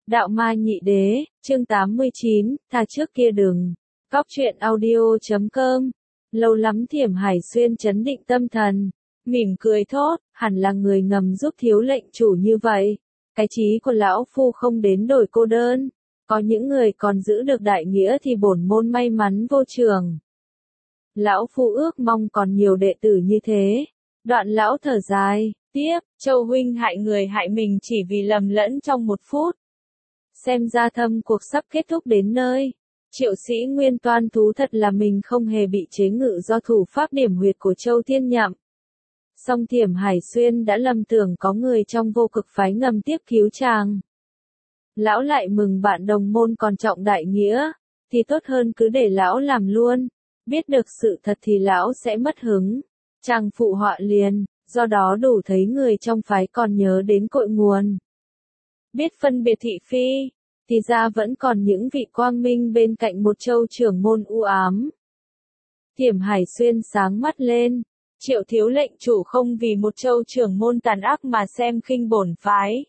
Đạo Ma Nhị Đế, chương 89, thà trước kia đừng. Cóc truyện audio.com. Lâu lắm Thiểm Hải Xuyên chấn định tâm thần, mỉm cười thốt, hẳn là người ngầm giúp thiếu lệnh chủ như vậy. Cái chí của lão phu không đến đổi cô đơn. Có những người còn giữ được đại nghĩa thì bổn môn may mắn vô trường. Lão phu ước mong còn nhiều đệ tử như thế. Đoạn lão thở dài, tiếp, Châu huynh hại người hại mình chỉ vì lầm lẫn trong một phút. Xem ra thâm cuộc sắp kết thúc đến nơi. Triệu Sĩ Nguyên toan thú thật là mình không hề bị chế ngự do thủ pháp điểm huyệt của Châu Thiên Nhậm. Song Thiểm Hải Xuyên đã lầm tưởng có người trong vô cực phái ngầm tiếp cứu chàng. Lão lại mừng bạn đồng môn còn trọng đại nghĩa, thì tốt hơn cứ để lão làm luôn. Biết được sự thật thì lão sẽ mất hứng. Chàng phụ họa liền, do đó đủ thấy người trong phái còn nhớ đến cội nguồn. Biết phân biệt thị phi, thì ra vẫn còn những vị quang minh bên cạnh một Châu trưởng môn u ám. Thiểm Hải Xuyên sáng mắt lên, Triệu thiếu lệnh chủ không vì một Châu trưởng môn tàn ác mà xem khinh bổn phái.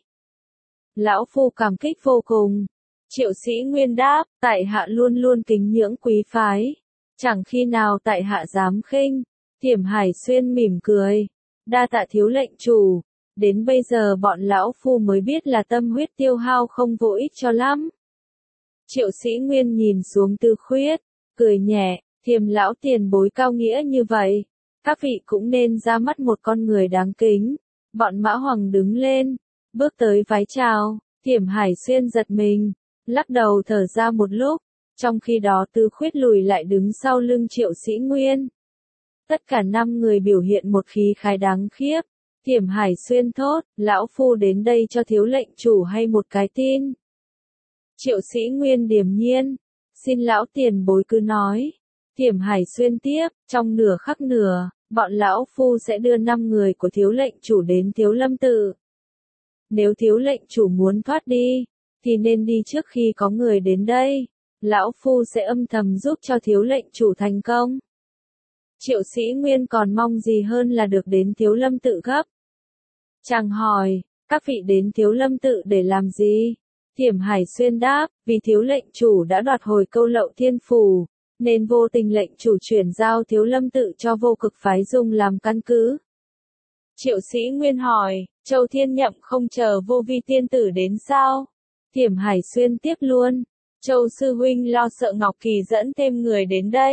Lão phu cảm kích vô cùng. Triệu Sĩ Nguyên đáp, tại hạ luôn luôn kính ngưỡng quý phái, chẳng khi nào tại hạ dám khinh. Thiểm Hải Xuyên mỉm cười, đa tạ thiếu lệnh chủ. Đến bây giờ bọn lão phu mới biết là tâm huyết tiêu hao không vô ích cho lắm. Triệu Sĩ Nguyên nhìn xuống Tư Khuyết, cười nhẹ, Thiểm lão tiền bối cao nghĩa như vậy, các vị cũng nên ra mắt một con người đáng kính. Bọn Mã Hoàng đứng lên, bước tới vái chào. Thiểm Hải Xuyên giật mình, lắc đầu thở ra một lúc, trong khi đó Tư Khuyết lùi lại đứng sau lưng Triệu Sĩ Nguyên. Tất cả 5 người biểu hiện một khí khái đáng khiếp. Thiểm Hải Xuyên thốt, lão phu đến đây cho thiếu lệnh chủ hay một cái tin. Triệu Sĩ Nguyên điềm nhiên, xin lão tiền bối cứ nói. Thiểm Hải Xuyên tiếp, trong nửa khắc nửa, bọn lão phu sẽ đưa 5 người của thiếu lệnh chủ đến Thiếu Lâm Tự. Nếu thiếu lệnh chủ muốn thoát đi, thì nên đi trước khi có người đến đây. Lão phu sẽ âm thầm giúp cho thiếu lệnh chủ thành công. Triệu Sĩ Nguyên còn mong gì hơn là được đến Thiếu Lâm Tự gấp. Chàng hỏi, các vị đến Thiếu Lâm Tự để làm gì? Thiểm Hải Xuyên đáp, vì thiếu lệnh chủ đã đoạt hồi Câu Lậu Thiên Phủ, nên vô tình lệnh chủ chuyển giao Thiếu Lâm Tự cho vô cực phái dùng làm căn cứ. Triệu Sĩ Nguyên hỏi, Châu Thiên Nhậm không chờ Vô Vi tiên tử đến sao? Thiểm Hải Xuyên tiếp luôn, Châu sư huynh lo sợ Ngọc Kỳ dẫn thêm người đến đây,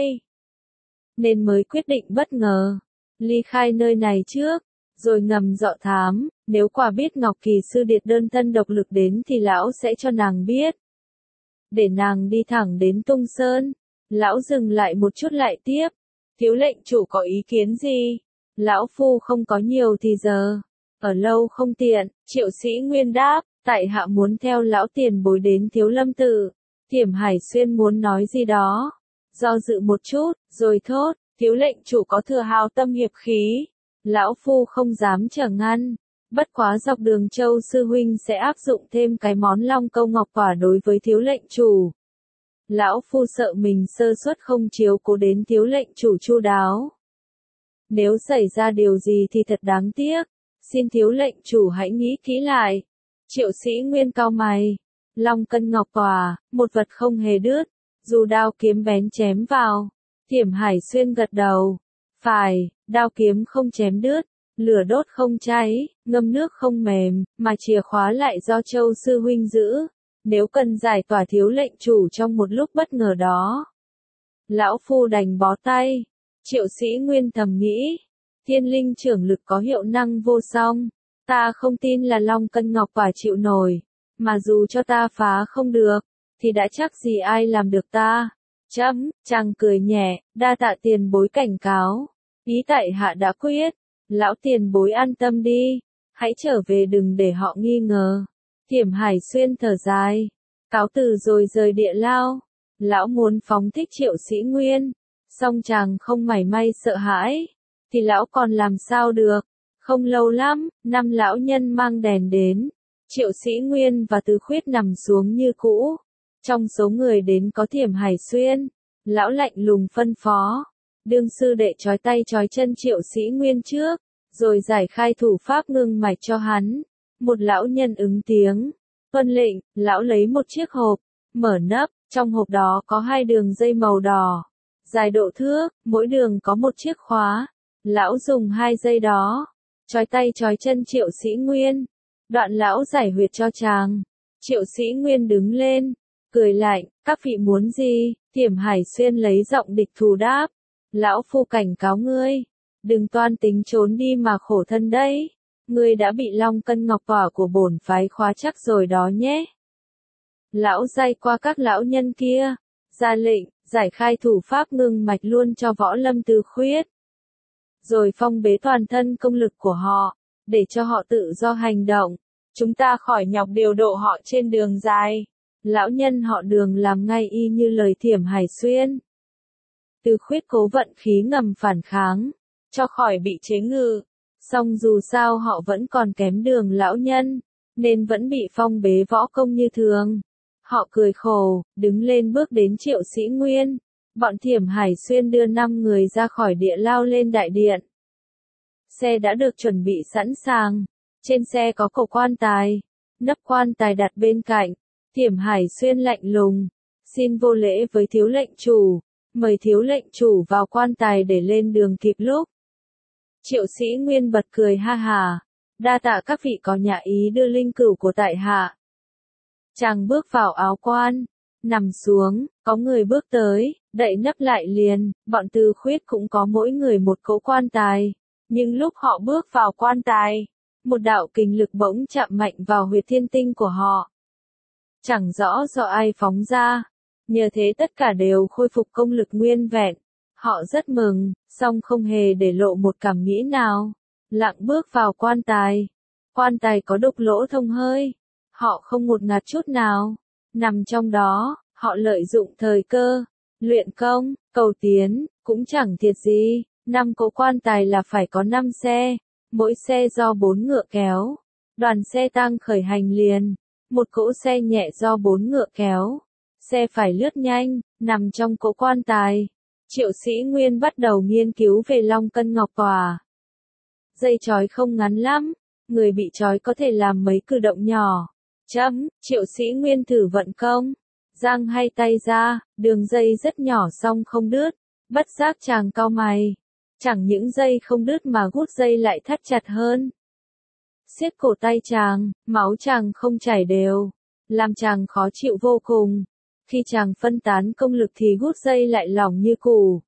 nên mới quyết định bất ngờ ly khai nơi này trước, rồi ngầm dọ thám. Nếu quả biết Ngọc Kỳ sư điệt đơn thân độc lực đến thì lão sẽ cho nàng biết, để nàng đi thẳng đến Tung Sơn. Lão dừng lại một chút lại tiếp, thiếu lệnh chủ có ý kiến gì? Lão phu không có nhiều thì giờ, ở lâu không tiện. Triệu Sĩ Nguyên đáp, tại hạ muốn theo lão tiền bối đến Thiếu Lâm Tự. Thiểm Hải Xuyên muốn nói gì đó, do dự một chút, rồi thốt, thiếu lệnh chủ có thừa hào tâm hiệp khí, lão phu không dám trở ngăn. Bất quá dọc đường Châu sư huynh sẽ áp dụng thêm cái món Long Câu Ngọc Quả đối với thiếu lệnh chủ. Lão phu sợ mình sơ suất không chiếu cố đến thiếu lệnh chủ chu đáo. Nếu xảy ra điều gì thì thật đáng tiếc, xin thiếu lệnh chủ hãy nghĩ kỹ lại. Triệu Sĩ Nguyên cau mày, Long Cân Ngọc Quả, một vật không hề đứt, dù đao kiếm bén chém vào. Thiểm Hải Xuyên gật đầu, phải, đao kiếm không chém đứt, lửa đốt không cháy, ngâm nước không mềm, mà chìa khóa lại do Châu sư huynh giữ. Nếu cần giải tỏa thiếu lệnh chủ trong một lúc bất ngờ đó, lão phu đành bó tay. Triệu Sĩ Nguyên thầm nghĩ, Thiên Linh trưởng lực có hiệu năng vô song, ta không tin là Long Cân Ngọc Quả chịu nổi, mà dù cho ta phá không được, thì đã chắc gì ai làm được ta. Chàng cười nhẹ, đa tạ tiền bối cảnh cáo, ý tại hạ đã quyết. Lão tiền bối an tâm đi, hãy trở về đừng để họ nghi ngờ. Thiểm Hải Xuyên thở dài, cáo từ rồi rời địa lao. Lão muốn phóng thích Triệu Sĩ Nguyên, song chàng không mảy may sợ hãi, thì lão còn làm sao được. Không lâu lắm, 5 lão nhân mang đèn đến. Triệu Sĩ Nguyên và Tư Khuyết nằm xuống như cũ. Trong số người đến có Thiểm Hải Xuyên. Lão lạnh lùng phân phó, đương sư đệ trói tay trói chân Triệu Sĩ Nguyên trước, rồi giải khai thủ pháp ngưng mạch cho hắn. Một lão nhân ứng tiếng, Tuân lệnh, lão lấy một chiếc hộp, mở nắp, trong hộp đó có 2 đường dây màu đỏ, dài độ thước, mỗi đường có một chiếc khóa. Lão dùng 2 dây đó, trói tay trói chân Triệu Sĩ Nguyên. Đoạn lão giải huyệt cho chàng. Triệu Sĩ Nguyên đứng lên, cười lạnh, các vị muốn gì? Thiểm Hải Xuyên lấy giọng địch thù đáp. Lão phu cảnh cáo ngươi, đừng toan tính trốn đi mà khổ thân đấy. Ngươi đã bị long cân ngọc tỏa của bổn phái khóa chắc rồi đó nhé. Lão day qua các lão nhân kia, ra lệnh, giải khai thủ pháp ngưng mạch luôn cho Võ Lâm Tư Khuyết. Rồi phong bế toàn thân công lực của họ, để cho họ tự do hành động. Chúng ta khỏi nhọc điều độ họ trên đường dài. Lão nhân họ Đường làm ngay y như lời Thiểm Hải Xuyên. Tư Khuyết cố vận khí ngầm phản kháng, cho khỏi bị chế ngự. Song dù sao họ vẫn còn kém Đường lão nhân, nên vẫn bị phong bế võ công như thường. Họ cười khổ, đứng lên bước đến Triệu Sĩ Nguyên. Bọn Thiểm Hải Xuyên đưa 5 người ra khỏi địa lao lên đại điện. Xe đã được chuẩn bị sẵn sàng. Trên xe có cổ quan tài. Nắp quan tài đặt bên cạnh. Thiểm Hải Xuyên lạnh lùng. Xin vô lễ với thiếu lệnh chủ. Mời thiếu lệnh chủ vào quan tài để lên đường kịp lúc. Triệu Sĩ Nguyên bật cười ha hà. Đa tạ các vị có nhã ý đưa linh cữu của tại hạ. Chàng bước vào áo quan. Nằm xuống, có người bước tới, đậy nắp lại liền, bọn Tư Khuyết cũng có mỗi người một cỗ quan tài. Nhưng lúc họ bước vào quan tài, một đạo kình lực bỗng chạm mạnh vào huyệt thiên tinh của họ. Chẳng rõ do ai phóng ra, nhờ thế tất cả đều khôi phục công lực nguyên vẹn. Họ rất mừng, song không hề để lộ một cảm nghĩ nào. Lặng bước vào quan tài. Quan tài có đục lỗ thông hơi. Họ không ngột ngạt chút nào. Nằm trong đó, họ lợi dụng thời cơ, luyện công, cầu tiến, cũng chẳng thiệt gì. 5 cỗ quan tài là phải có 5 xe, mỗi xe do 4 ngựa kéo. Đoàn xe tăng khởi hành liền, một cỗ xe nhẹ do 4 ngựa kéo. Xe phải lướt nhanh, nằm trong cỗ quan tài. Triệu Sĩ Nguyên bắt đầu nghiên cứu về long cân ngọc tỏa. Dây trói không ngắn lắm, người bị trói có thể làm mấy cử động nhỏ. Triệu Sĩ Nguyên thử vận công, giang hai tay ra, đường dây rất nhỏ song không đứt. Bất giác chàng cau mày, chẳng những dây không đứt mà gút dây lại thắt chặt hơn. Siết cổ tay chàng, máu chàng không chảy đều, làm chàng khó chịu vô cùng. Khi chàng phân tán công lực thì gút dây lại lỏng như củ.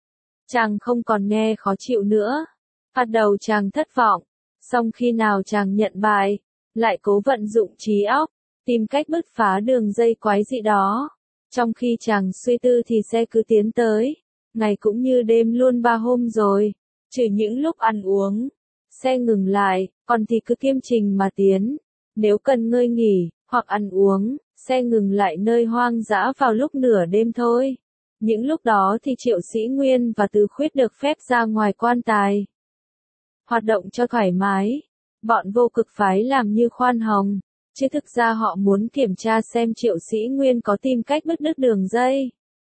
Chàng không còn nghe khó chịu nữa. Bắt đầu chàng thất vọng, song khi nào chàng nhận bài, lại cố vận dụng trí óc, tìm cách bứt phá đường dây quái dị đó. Trong khi chàng suy tư thì xe cứ tiến tới. Ngày cũng như đêm luôn 3 hôm rồi. Trừ những lúc ăn uống, xe ngừng lại, còn thì cứ kiêm trình mà tiến. Nếu cần ngơi nghỉ, hoặc ăn uống, xe ngừng lại nơi hoang dã vào lúc nửa đêm thôi. Những lúc đó thì Triệu Sĩ Nguyên và Tư Khuyết được phép ra ngoài quan tài. Hoạt động cho thoải mái. Bọn Vô Cực phái làm như khoan hồng, chứ thực ra họ muốn kiểm tra xem Triệu Sĩ Nguyên có tìm cách bứt đứt đường dây.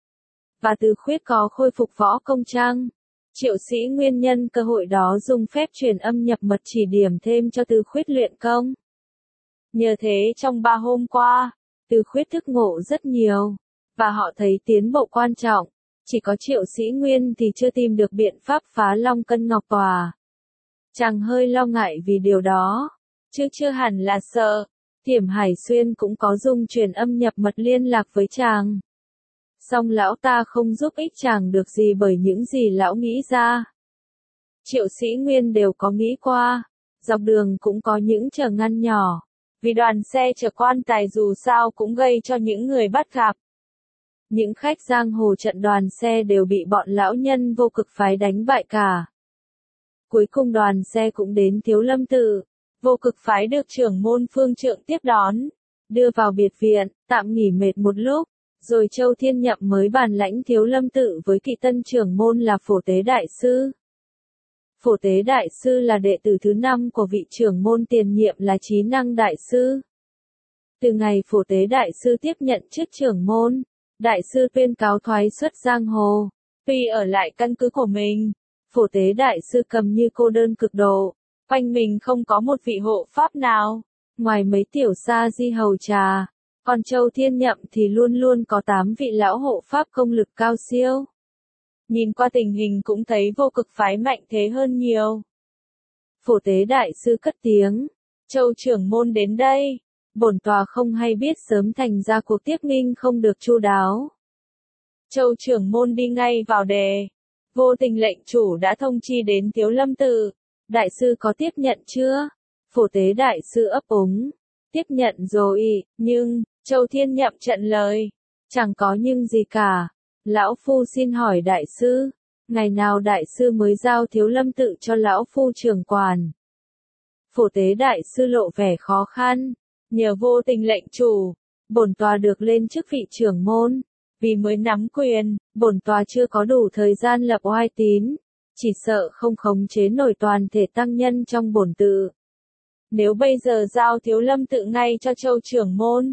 Và Tư Khuyết có khôi phục võ công chăng? Triệu Sĩ Nguyên nhân cơ hội đó dùng phép truyền âm nhập mật chỉ điểm thêm cho Tư Khuyết luyện công. Nhờ thế trong 3 hôm qua, Tư Khuyết thức ngộ rất nhiều, và họ thấy tiến bộ quan trọng. Chỉ có Triệu Sĩ Nguyên thì chưa tìm được biện pháp phá long cân ngọc tỏa. Chàng hơi lo ngại vì điều đó, chứ chưa hẳn là sợ. Thiểm Hải Xuyên cũng có dùng truyền âm nhập mật liên lạc với chàng. Song lão ta không giúp ích chàng được gì bởi những gì lão nghĩ ra. Triệu Sĩ Nguyên đều có nghĩ qua, dọc đường cũng có những trở ngăn nhỏ, vì đoàn xe chở quan tài dù sao cũng gây cho những người bắt gặp. Những khách giang hồ trận đoàn xe đều bị bọn lão nhân Vô Cực phái đánh bại cả. Cuối cùng đoàn xe cũng đến Thiếu Lâm Tự. Vô Cực phái được trưởng môn Phương Trượng tiếp đón, đưa vào biệt viện, tạm nghỉ mệt một lúc, rồi Châu Thiên Nhậm mới bàn lãnh Thiếu Lâm Tự với kỵ tân trưởng môn là Phổ Tế Đại Sư. Phổ Tế Đại Sư là đệ tử thứ 5 của vị trưởng môn tiền nhiệm là Trí Năng Đại Sư. Từ ngày Phổ Tế Đại Sư tiếp nhận chức trưởng môn, Đại Sư tuyên cáo thoái xuất giang hồ, tuy ở lại căn cứ của mình. Phổ Tế Đại Sư cầm như cô đơn cực độ, quanh mình không có một vị hộ pháp nào. ngoài mấy tiểu sa di hầu trà, còn Châu Thiên Nhậm thì luôn luôn có 8 vị lão hộ pháp công lực cao siêu. Nhìn qua tình hình cũng thấy vô cực phái mạnh thế hơn nhiều. Phổ Tế đại sư cất tiếng, Châu trưởng môn đến đây, bổn tòa không hay biết sớm thành ra cuộc tiếp nghinh không được chu đáo. Châu trưởng môn đi ngay vào đề, vô tình lệnh chủ đã thông chi đến Thiếu Lâm Tự, đại sư có tiếp nhận chưa? Phổ Tế đại sư ấp úng, tiếp nhận rồi, nhưng, Châu Thiên Nhậm trận lời, chẳng có nhưng gì cả. Lão Phu xin hỏi đại sư, ngày nào đại sư mới giao Thiếu Lâm Tự cho Lão Phu trưởng quản? Phổ Tế đại sư lộ vẻ khó khăn, nhờ vô tình lệnh chủ, bổn tòa được lên chức vị trưởng môn, vì mới nắm quyền, bổn tòa chưa có đủ thời gian lập oai tín, chỉ sợ không khống chế nổi toàn thể tăng nhân trong bổn tự. Nếu bây giờ giao Thiếu Lâm Tự ngay cho Châu trưởng môn,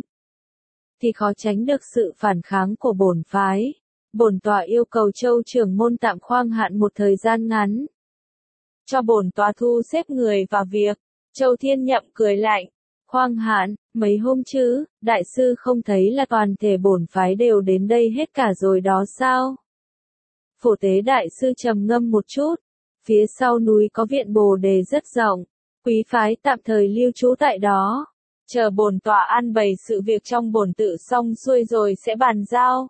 thì khó tránh được sự phản kháng của bổn phái. Bổn tòa yêu cầu Châu trưởng môn tạm khoang hạn một thời gian ngắn, cho bổn tòa thu xếp người vào việc. Châu Thiên Nhậm cười lạnh, khoang hạn, mấy hôm chứ, đại sư không thấy là toàn thể bổn phái đều đến đây hết cả rồi đó sao? Phổ Tế đại sư trầm ngâm một chút, phía sau núi có viện Bồ Đề rất rộng, quý phái tạm thời lưu trú tại đó, chờ bổn tòa an bày sự việc trong bổn tự xong xuôi rồi sẽ bàn giao.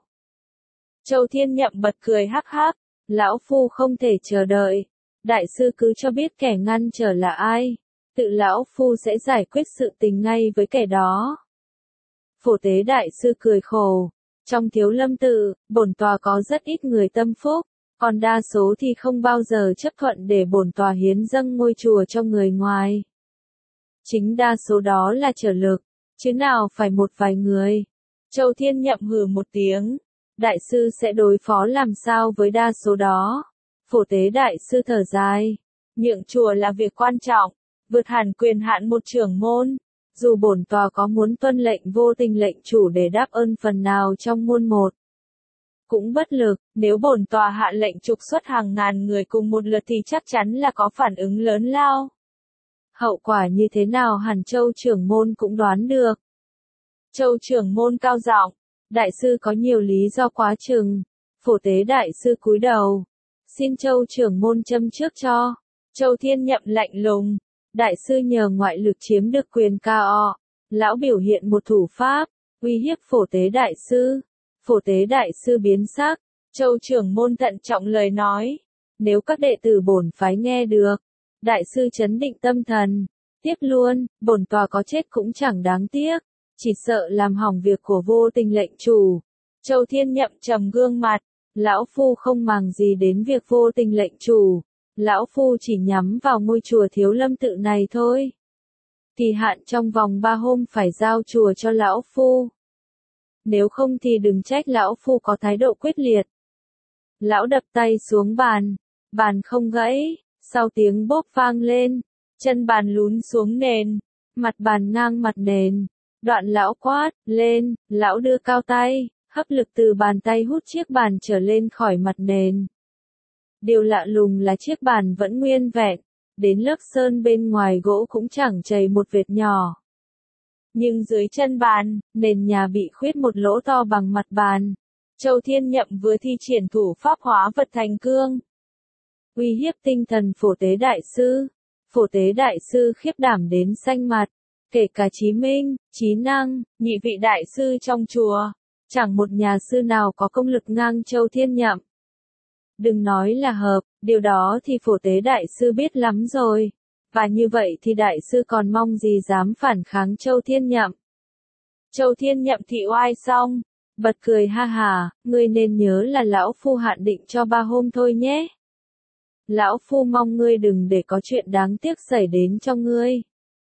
Châu Thiên Nhậm bật cười hắc hắc, lão phu không thể chờ đợi, đại sư cứ cho biết kẻ ngăn trở là ai, tự lão phu sẽ giải quyết sự tình ngay với kẻ đó. Phổ Tế đại sư cười khổ, trong Thiếu Lâm Tự, bổn tòa có rất ít người tâm phúc, còn đa số thì không bao giờ chấp thuận để bổn tòa hiến dâng ngôi chùa cho người ngoài. Chính đa số đó là trở lực, chứ nào phải một vài người. Châu Thiên Nhậm hừ một tiếng, đại sư sẽ đối phó làm sao với đa số đó? Phổ Tế đại sư thở dài, nhượng chùa là việc quan trọng, vượt hẳn quyền hạn một trưởng môn. Dù bổn tòa có muốn tuân lệnh vô tình lệnh chủ để đáp ơn phần nào trong muôn một, cũng bất lực. Nếu bổn tòa hạ lệnh trục xuất hàng ngàn người cùng một lượt thì chắc chắn là có phản ứng lớn lao. Hậu quả như thế nào hẳn Châu trưởng môn cũng đoán được. Châu trưởng môn cao giọng, đại sư có nhiều lý do quá chừng. Phổ Tế đại sư cúi đầu, xin Châu trưởng môn châm trước cho. Châu Thiên Nhậm lạnh lùng, đại sư nhờ ngoại lực chiếm được quyền cao, lão biểu hiện một thủ pháp, uy hiếp Phổ Tế đại sư. Phổ Tế đại sư biến sắc, Châu trưởng môn thận trọng lời nói, nếu các đệ tử bổn phái nghe được, đại sư trấn định tâm thần, tiếp luôn, bổn tòa có chết cũng chẳng đáng tiếc, chỉ sợ làm hỏng việc của vô tình lệnh chủ. Châu Thiên Nhậm trầm gương mặt, lão phu không màng gì đến việc vô tình lệnh chủ, lão phu chỉ nhắm vào ngôi chùa Thiếu Lâm Tự này thôi. Kỳ hạn trong vòng 3 hôm phải giao chùa cho lão phu. Nếu không thì đừng trách lão phu có thái độ quyết liệt. Lão đập tay xuống bàn, bàn không gãy, sau tiếng bốp vang lên, chân bàn lún xuống nền, mặt bàn ngang mặt nền. Đoạn lão quát lên, lão đưa cao tay, hấp lực từ bàn tay hút chiếc bàn trở lên khỏi mặt nền. Điều lạ lùng là chiếc bàn vẫn nguyên vẹn, đến lớp sơn bên ngoài gỗ cũng chẳng chảy một vệt nhỏ. Nhưng dưới chân bàn, nền nhà bị khuyết một lỗ to bằng mặt bàn. Châu Thiên Nhậm vừa thi triển thủ pháp hóa vật thành cương, uy hiếp tinh thần Phổ Tế đại sư. Phổ Tế đại sư khiếp đảm đến xanh mặt, kể cả Chí Minh, Chí Năng, nhị vị đại sư trong chùa, chẳng một nhà sư nào có công lực ngang Châu Thiên Nhậm. Đừng nói là hợp, điều đó thì Phổ Tế đại sư biết lắm rồi. Và như vậy thì đại sư còn mong gì dám phản kháng Châu Thiên Nhậm. Châu Thiên Nhậm thị oai xong, bật cười ha hà, ngươi nên nhớ là lão phu hạn định cho 3 hôm thôi nhé. Lão phu mong ngươi đừng để có chuyện đáng tiếc xảy đến cho ngươi.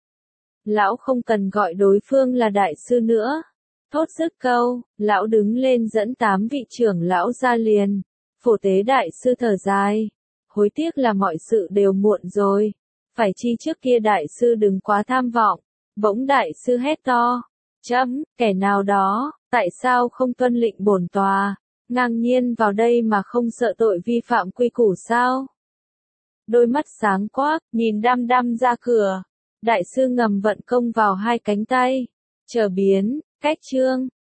Lão không cần gọi đối phương là đại sư nữa. Thốt dứt câu, lão đứng lên dẫn 8 vị trưởng lão ra liền. Phổ Tế đại sư thở dài, hối tiếc là mọi sự đều muộn rồi. Phải chi trước kia đại sư đừng quá tham vọng. Bỗng đại sư hét to, chấm, kẻ nào đó, tại sao không tuân lệnh bổn tòa, ngang nhiên vào đây mà không sợ tội vi phạm quy củ sao? Đôi mắt sáng quắc, nhìn đăm đăm ra cửa. Đại sư ngầm vận công vào hai cánh tay. Chờ biến, cách chương.